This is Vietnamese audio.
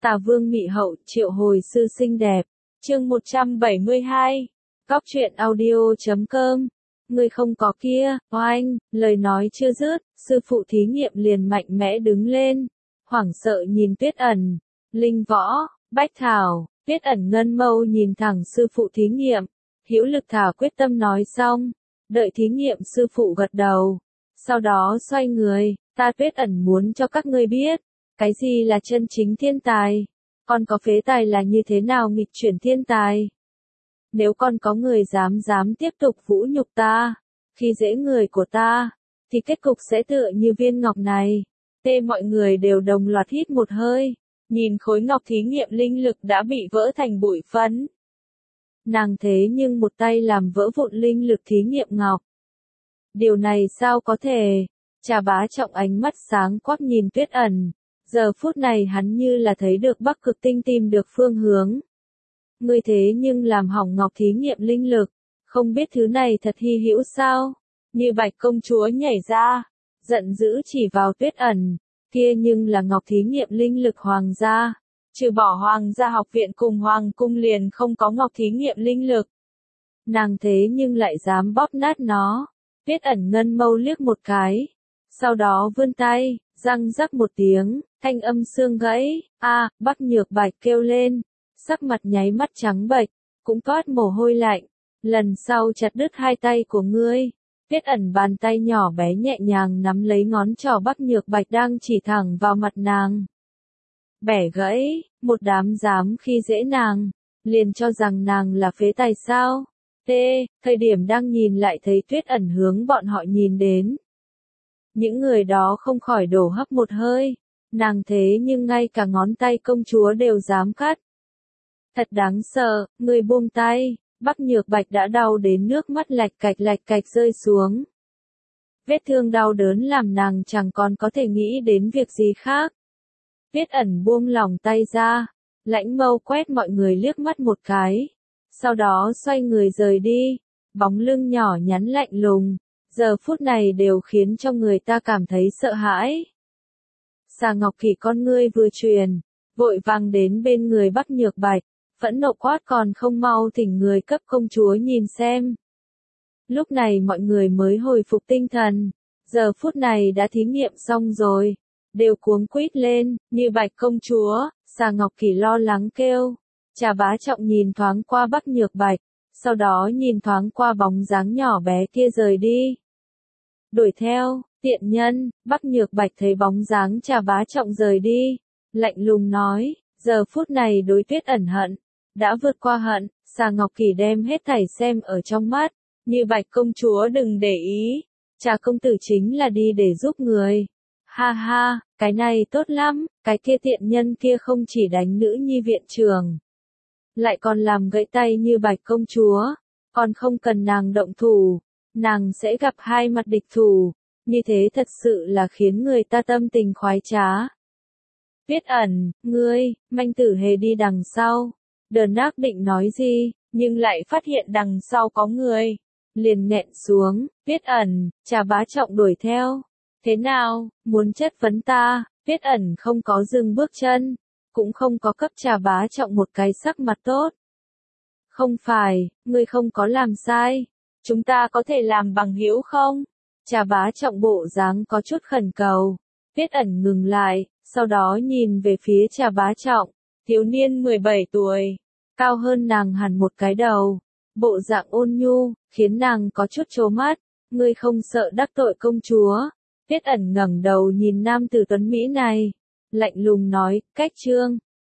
Tà Vương Mị Hậu triệu hồi sư xinh đẹp. Chương 172. Cóc truyện audio.com. Người không có kia, oanh, lời nói chưa dứt, sư phụ thí nghiệm liền mạnh mẽ đứng lên, hoảng sợ nhìn Tuyết Ẩn, Linh Võ, Bách Thảo. Tuyết Ẩn ngân mâu nhìn thẳng sư phụ thí nghiệm, hữu lực thả quyết tâm nói xong, đợi thí nghiệm sư phụ gật đầu, sau đó xoay người, ta Tuyết Ẩn muốn cho các ngươi biết, cái gì là chân chính thiên tài, còn có phế tài là như thế nào nghịch chuyển thiên tài. Nếu còn có người dám tiếp tục vũ nhục ta, khi dễ người của ta, thì kết cục sẽ tựa như viên ngọc này. Mọi người đều đồng loạt hít một hơi, nhìn khối ngọc thí nghiệm linh lực đã bị vỡ thành bụi phấn. Nàng thế nhưng một tay làm vỡ vụn linh lực thí nghiệm ngọc. Điều này sao có thể? Trà Bá Trọng ánh mắt sáng quắc nhìn Tuyết Ẩn, giờ phút này hắn như là thấy được Bắc Cực Tinh tìm được phương hướng. Ngươi thế nhưng làm hỏng ngọc thí nghiệm linh lực, không biết thứ này thật hy hữu sao? Như Bạch công chúa nhảy ra, giận dữ chỉ vào Tuyết Ẩn, kia nhưng là ngọc thí nghiệm linh lực hoàng gia, trừ bỏ hoàng gia học viện cùng hoàng cung liền không có ngọc thí nghiệm linh lực. Nàng thế nhưng lại dám bóp nát nó. Tuyết Ẩn ngân mâu liếc một cái, sau đó vươn tay, răng rắc một tiếng, thanh âm xương gãy, Bắc Nhược Bạch kêu lên, sắc mặt nháy mắt trắng bệch, cũng toát mồ hôi lạnh, lần sau chặt đứt hai tay của ngươi. Tuyết Ẩn bàn tay nhỏ bé nhẹ nhàng nắm lấy ngón trỏ Bắc Nhược Bạch đang chỉ thẳng vào mặt nàng. Bẻ gãy, một đám dám khi dễ nàng, liền cho rằng nàng là phế tài sao. Thời điểm đang nhìn lại thấy Tuyết Ẩn hướng bọn họ nhìn đến. Những người đó không khỏi đổ hấp một hơi, nàng thế nhưng ngay cả ngón tay công chúa đều dám cắt. Thật đáng sợ, người buông tay, Bắc Nhược Bạch đã đau đến nước mắt lạch cạch rơi xuống. Vết thương đau đớn làm nàng chẳng còn có thể nghĩ đến việc gì khác. Tuyết Ẩn buông lòng tay ra, lãnh mâu quét mọi người liếc mắt một cái, sau đó xoay người rời đi, bóng lưng nhỏ nhắn lạnh lùng, giờ phút này đều khiến cho người ta cảm thấy sợ hãi. Xà Ngọc Kỳ con ngươi vừa truyền, vội vàng đến bên người Bắc Nhược Bạch, phẫn nộ quát còn không mau thỉnh người cấp công chúa nhìn xem. Lúc này mọi người mới hồi phục tinh thần, giờ phút này đã thí nghiệm xong rồi, đều cuống quýt lên, như Bạch công chúa, Xà Ngọc Kỳ lo lắng kêu. Trà Bá Trọng nhìn thoáng qua Bắc Nhược Bạch, sau đó nhìn thoáng qua bóng dáng nhỏ bé kia rời đi. Đuổi theo, tiện nhân, Bắc Nhược Bạch thấy bóng dáng Trà Bá Trọng rời đi, lạnh lùng nói, giờ phút này đối Tuyết Ẩn hận, đã vượt qua hận, Xà Ngọc Kỳ đem hết thảy xem ở trong mắt, như Bạch công chúa đừng để ý, Trà công tử chính là đi để giúp người. Ha ha, cái này tốt lắm, cái kia tiện nhân kia không chỉ đánh nữ nhi viện trưởng, lại còn làm gãy tay như Bạch công chúa, còn không cần nàng động thủ, nàng sẽ gặp hai mặt địch thủ, như thế thật sự là khiến người ta tâm tình khoái trá. Tuyết Ẩn, ngươi, manh tử hề đi đằng sau, Đờn Nác định nói gì, nhưng lại phát hiện đằng sau có người, liền nghẹn xuống. Tuyết Ẩn, Trà Bá Trọng đuổi theo, thế nào, muốn chất vấn ta? Tuyết Ẩn không có dừng bước chân, cũng không có cấp Trà Bá Trọng một cái sắc mặt tốt. Không phải, ngươi không có làm sai, chúng ta có thể làm bằng hữu không? Trà Bá Trọng bộ dáng có chút khẩn cầu. Tuyết Ẩn ngừng lại, sau đó nhìn về phía Trà Bá Trọng, thiếu niên 17 tuổi, cao hơn nàng hẳn một cái đầu, bộ dạng ôn nhu, khiến nàng có chút trố mắt, ngươi không sợ đắc tội công chúa. Tuyết Ẩn ngẩng đầu nhìn nam tử tuấn Mỹ này, lạnh lùng nói, cách trương,